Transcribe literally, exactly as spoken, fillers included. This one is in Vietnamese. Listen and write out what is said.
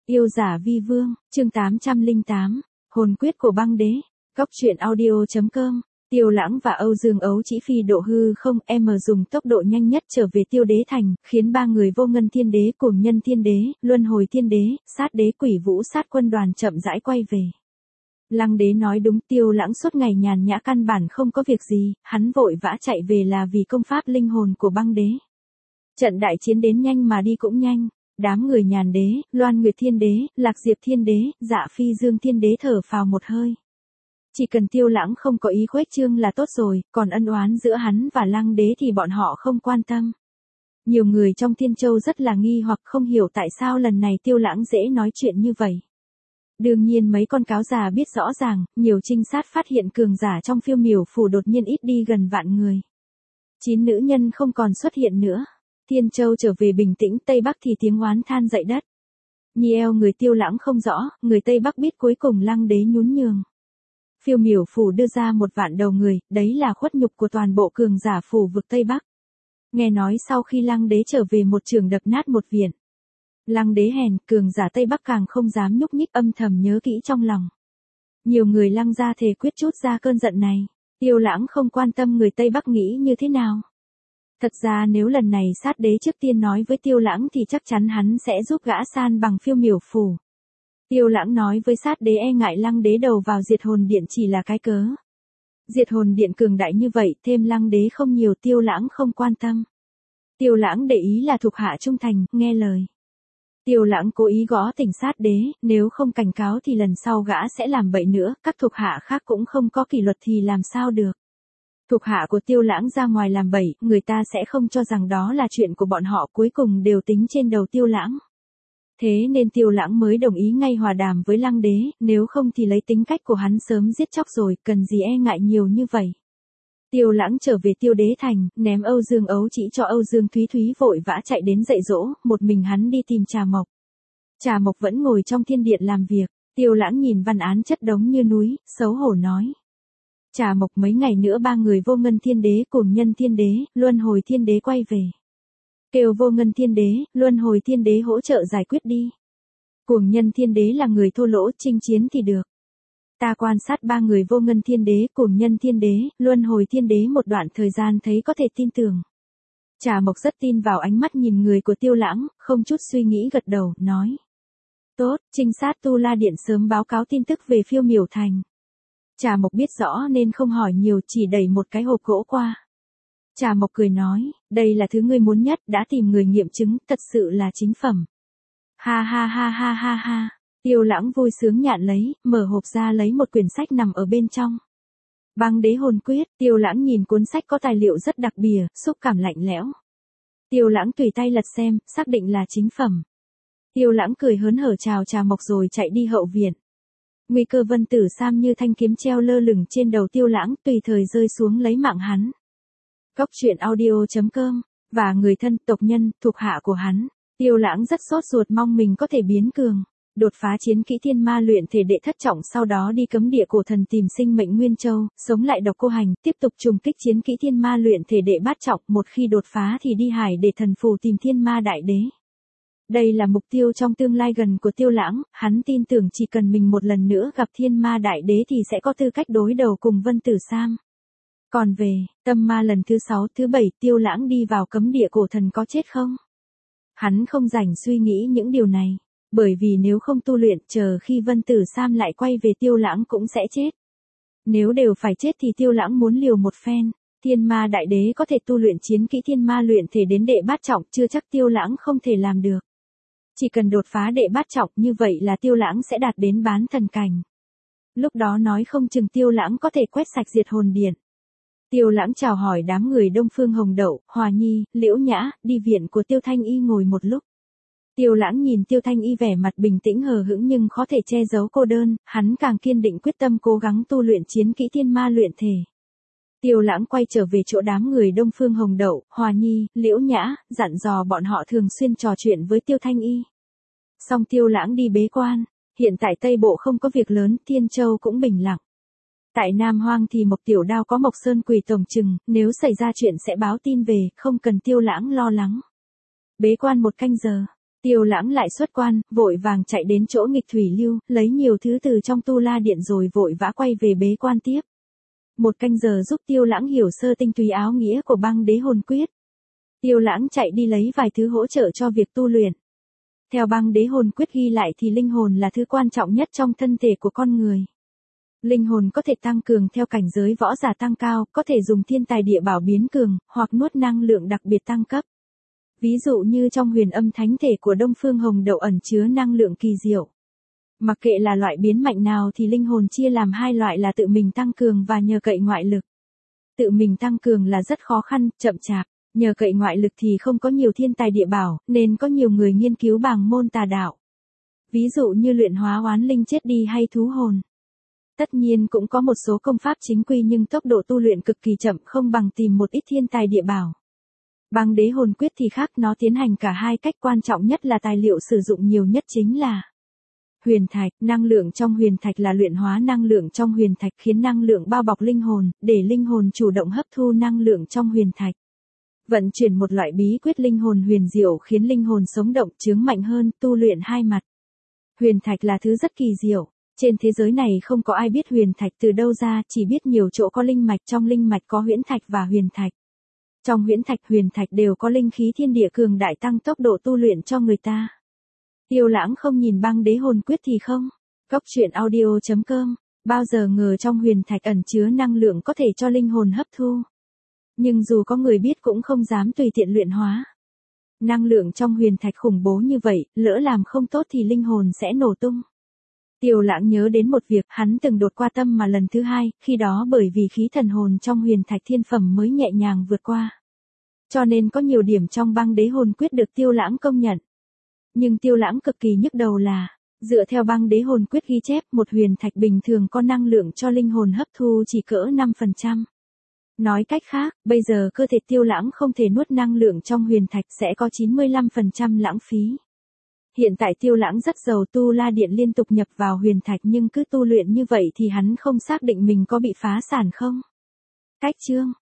Yêu giả vi vương, chương tám trăm lẻ tám, hồn quyết của băng đế, góc truyện audio.com. Tiêu Lãng và Âu Dương Ấu Chỉ phi độ hư không em dùng tốc độ nhanh nhất trở về Tiêu Đế Thành, khiến ba người Vô Ngân Thiên Đế, Cuồng Nhân Thiên Đế, Luân Hồi Thiên Đế, Sát Đế Quỷ Vũ Sát quân đoàn chậm rãi quay về. Lăng Đế nói đúng, Tiêu Lãng suốt ngày nhàn nhã căn bản không có việc gì, hắn vội vã chạy về là vì công pháp linh hồn của băng đế. Trận đại chiến đến nhanh mà đi cũng nhanh. Đám người Nhàn Đế, Loan Nguyệt Thiên Đế, Lạc Diệp Thiên Đế, Dạ Phi Dương Thiên Đế thở phào một hơi. Chỉ cần Tiêu Lãng không có ý khuếch trương là tốt rồi, còn ân oán giữa hắn và Lăng Đế thì bọn họ không quan tâm. Nhiều người trong Thiên Châu rất là nghi hoặc không hiểu tại sao lần này Tiêu Lãng dễ nói chuyện như vậy. Đương nhiên mấy con cáo già biết rõ ràng, nhiều trinh sát phát hiện cường giả trong Phiêu Miểu Phủ đột nhiên ít đi gần vạn người. Chín nữ nhân không còn xuất hiện nữa. Thiên Châu trở về bình tĩnh, Tây Bắc thì tiếng oán than dậy đất. Nhi eo người Tiêu Lãng không rõ, người Tây Bắc biết cuối cùng Lăng Đế nhún nhường. Phiêu Miểu Phủ đưa ra một vạn đầu người, đấy là khuất nhục của toàn bộ cường giả phủ vực Tây Bắc. Nghe nói sau khi Lăng Đế trở về một trường đập nát một viện. Lăng Đế hèn, cường giả Tây Bắc càng không dám nhúc nhích, âm thầm nhớ kỹ trong lòng. Nhiều người Lăng gia thề quyết trút ra cơn giận này. Tiêu Lãng không quan tâm người Tây Bắc nghĩ như thế nào. Thật ra nếu lần này Sát Đế trước tiên nói với Tiêu Lãng thì chắc chắn hắn sẽ giúp gã san bằng Phiêu Miểu Phủ. Tiêu Lãng nói với Sát Đế e ngại Lăng Đế đầu vào Diệt Hồn Điện chỉ là cái cớ. Diệt Hồn Điện cường đại như vậy, thêm Lăng Đế không nhiều, Tiêu Lãng không quan tâm. Tiêu Lãng để ý là thuộc hạ trung thành, nghe lời. Tiêu Lãng cố ý gõ tỉnh Sát Đế, nếu không cảnh cáo thì lần sau gã sẽ làm bậy nữa, các thuộc hạ khác cũng không có kỷ luật thì làm sao được. Thuộc hạ của Tiêu Lãng ra ngoài làm bậy, người ta sẽ không cho rằng đó là chuyện của bọn họ, cuối cùng đều tính trên đầu Tiêu Lãng. Thế nên Tiêu Lãng mới đồng ý ngay hòa đàm với Lăng Đế, nếu không thì lấy tính cách của hắn sớm giết chóc rồi, cần gì e ngại nhiều như vậy. Tiêu Lãng trở về Tiêu Đế Thành, ném Âu Dương Ấu Chỉ cho Âu Dương Thúy Thúy vội vã chạy đến dạy dỗ, một mình hắn đi tìm Trà Mộc. Trà Mộc vẫn ngồi trong thiên điện làm việc, Tiêu Lãng nhìn văn án chất đống như núi, xấu hổ nói. Trà Mộc, mấy ngày nữa ba người Vô Ngân Thiên Đế, Cuồng Nhân Thiên Đế, Luân Hồi Thiên Đế quay về. Kêu Vô Ngân Thiên Đế, Luân Hồi Thiên Đế hỗ trợ giải quyết đi. Cuồng Nhân Thiên Đế là người thô lỗ, chinh chiến thì được. Ta quan sát ba người Vô Ngân Thiên Đế, Cuồng Nhân Thiên Đế, Luân Hồi Thiên Đế một đoạn thời gian thấy có thể tin tưởng. Trà Mộc rất tin vào ánh mắt nhìn người của Tiêu Lãng, không chút suy nghĩ gật đầu, nói. Tốt, trinh sát Tu La Điện sớm báo cáo tin tức về Phiêu Miểu Thành. Trà Mộc biết rõ nên không hỏi nhiều, chỉ đẩy một cái hộp gỗ qua. Trà Mộc cười nói, đây là thứ ngươi muốn nhất, đã tìm người nghiệm chứng, thật sự là chính phẩm. Ha ha ha ha ha ha. Tiêu Lãng vui sướng nhạn lấy, mở hộp ra lấy một quyển sách nằm ở bên trong. Băng Đế Hồn Quyết, Tiêu Lãng nhìn cuốn sách có tài liệu rất đặc biệt, xúc cảm lạnh lẽo. Tiêu Lãng tùy tay lật xem, xác định là chính phẩm. Tiêu Lãng cười hớn hở chào Trà Mộc rồi chạy đi hậu viện. Nguy cơ Vân Tử Sam như thanh kiếm treo lơ lửng trên đầu Tiêu Lãng, tùy thời rơi xuống lấy mạng hắn. Góc truyện audio.com, và người thân, tộc nhân, thuộc hạ của hắn. Tiêu Lãng rất sốt ruột mong mình có thể biến cường. Đột phá chiến kỹ thiên ma luyện thể đệ thất trọng, sau đó đi cấm địa cổ thần tìm sinh mệnh Nguyên Châu, sống lại độc cô hành, tiếp tục trùng kích chiến kỹ thiên ma luyện thể đệ bát trọng, một khi đột phá thì đi hải để thần phù tìm thiên ma đại đế. Đây là mục tiêu trong tương lai gần của Tiêu Lãng, hắn tin tưởng chỉ cần mình một lần nữa gặp thiên ma đại đế thì sẽ có tư cách đối đầu cùng Vân Tử Sam. Còn về, tâm ma lần thứ sáu, thứ bảy, Tiêu Lãng đi vào cấm địa cổ thần có chết không? Hắn không rảnh suy nghĩ những điều này, bởi vì nếu không tu luyện, chờ khi Vân Tử Sam lại quay về Tiêu Lãng cũng sẽ chết. Nếu đều phải chết thì Tiêu Lãng muốn liều một phen. Thiên ma đại đế có thể tu luyện chiến kỹ thiên ma luyện thể đến đệ bát trọng, chưa chắc Tiêu Lãng không thể làm được. Chỉ cần đột phá đệ bát trọng như vậy là Tiêu Lãng sẽ đạt đến bán thần cảnh. Lúc đó nói không chừng Tiêu Lãng có thể quét sạch Diệt Hồn Điện. Tiêu Lãng chào hỏi đám người Đông Phương Hồng Đậu, Hòa Nhi, Liễu Nhã, đi viện của Tiêu Thanh Y ngồi một lúc. Tiêu Lãng nhìn Tiêu Thanh Y vẻ mặt bình tĩnh hờ hững nhưng khó thể che giấu cô đơn, hắn càng kiên định quyết tâm cố gắng tu luyện chiến kỹ thiên ma luyện thể. Tiêu Lãng quay trở về chỗ đám người Đông Phương Hồng Đậu, Hòa Nhi, Liễu Nhã, dặn dò bọn họ thường xuyên trò chuyện với Tiêu Thanh Y. Xong Tiêu Lãng đi bế quan, hiện tại Tây Bộ không có việc lớn, Thiên Châu cũng bình lặng. Tại Nam Hoang thì Mộc Tiểu Đao có Mộc Sơn Quỷ tổng chừng, nếu xảy ra chuyện sẽ báo tin về, không cần Tiêu Lãng lo lắng. Bế quan một canh giờ, Tiêu Lãng lại xuất quan, vội vàng chạy đến chỗ nghịch thủy lưu, lấy nhiều thứ từ trong tu la điện rồi vội vã quay về bế quan tiếp. Một canh giờ giúp Tiêu Lãng hiểu sơ tinh túy áo nghĩa của băng đế hồn quyết. Tiêu Lãng chạy đi lấy vài thứ hỗ trợ cho việc tu luyện. Theo băng đế hồn quyết ghi lại thì linh hồn là thứ quan trọng nhất trong thân thể của con người. Linh hồn có thể tăng cường theo cảnh giới võ giả tăng cao, có thể dùng thiên tài địa bảo biến cường, hoặc nuốt năng lượng đặc biệt tăng cấp. Ví dụ như trong huyền âm thánh thể của Đông Phương Hồng Đậu ẩn chứa năng lượng kỳ diệu. Mặc kệ là loại biến mạnh nào thì linh hồn chia làm hai loại là tự mình tăng cường và nhờ cậy ngoại lực. Tự mình tăng cường là rất khó khăn, chậm chạp, nhờ cậy ngoại lực thì không có nhiều thiên tài địa bảo, nên có nhiều người nghiên cứu bảng môn tà đạo. Ví dụ như luyện hóa oán linh chết đi hay thú hồn. Tất nhiên cũng có một số công pháp chính quy nhưng tốc độ tu luyện cực kỳ chậm, không bằng tìm một ít thiên tài địa bảo. Băng đế hồn quyết thì khác, nó tiến hành cả hai cách, quan trọng nhất là tài liệu sử dụng nhiều nhất chính là huyền thạch. Năng lượng trong huyền thạch là luyện hóa năng lượng trong huyền thạch, khiến năng lượng bao bọc linh hồn, để linh hồn chủ động hấp thu năng lượng trong huyền thạch. Vận chuyển một loại bí quyết linh hồn huyền diệu khiến linh hồn sống động, chướng mạnh hơn, tu luyện hai mặt. Huyền thạch là thứ rất kỳ diệu. Trên thế giới này không có ai biết huyền thạch từ đâu ra, chỉ biết nhiều chỗ có linh mạch, trong linh mạch có huyễn thạch và huyền thạch. Trong huyễn thạch, huyền thạch đều có linh khí thiên địa cường đại tăng tốc độ tu luyện cho người ta. Tiêu Lãng không nhìn băng đế hồn quyết thì không. Cốc truyện audio chấm com, bao giờ ngờ trong huyền thạch ẩn chứa năng lượng có thể cho linh hồn hấp thu. Nhưng dù có người biết cũng không dám tùy tiện luyện hóa. Năng lượng trong huyền thạch khủng bố như vậy, lỡ làm không tốt thì linh hồn sẽ nổ tung. Tiêu Lãng nhớ đến một việc, hắn từng đột qua tâm mà lần thứ hai, khi đó bởi vì khí thần hồn trong huyền thạch thiên phẩm mới nhẹ nhàng vượt qua. Cho nên có nhiều điểm trong băng đế hồn quyết được Tiêu Lãng công nhận. Nhưng Tiêu Lãng cực kỳ nhức đầu là, dựa theo băng đế hồn quyết ghi chép, một huyền thạch bình thường có năng lượng cho linh hồn hấp thu chỉ cỡ năm phần trăm. Nói cách khác, bây giờ cơ thể Tiêu Lãng không thể nuốt năng lượng trong huyền thạch, sẽ có chín mươi lăm phần trăm lãng phí. Hiện tại Tiêu Lãng rất giàu, tu la điện liên tục nhập vào huyền thạch, nhưng cứ tu luyện như vậy thì hắn không xác định mình có bị phá sản không. Cách chương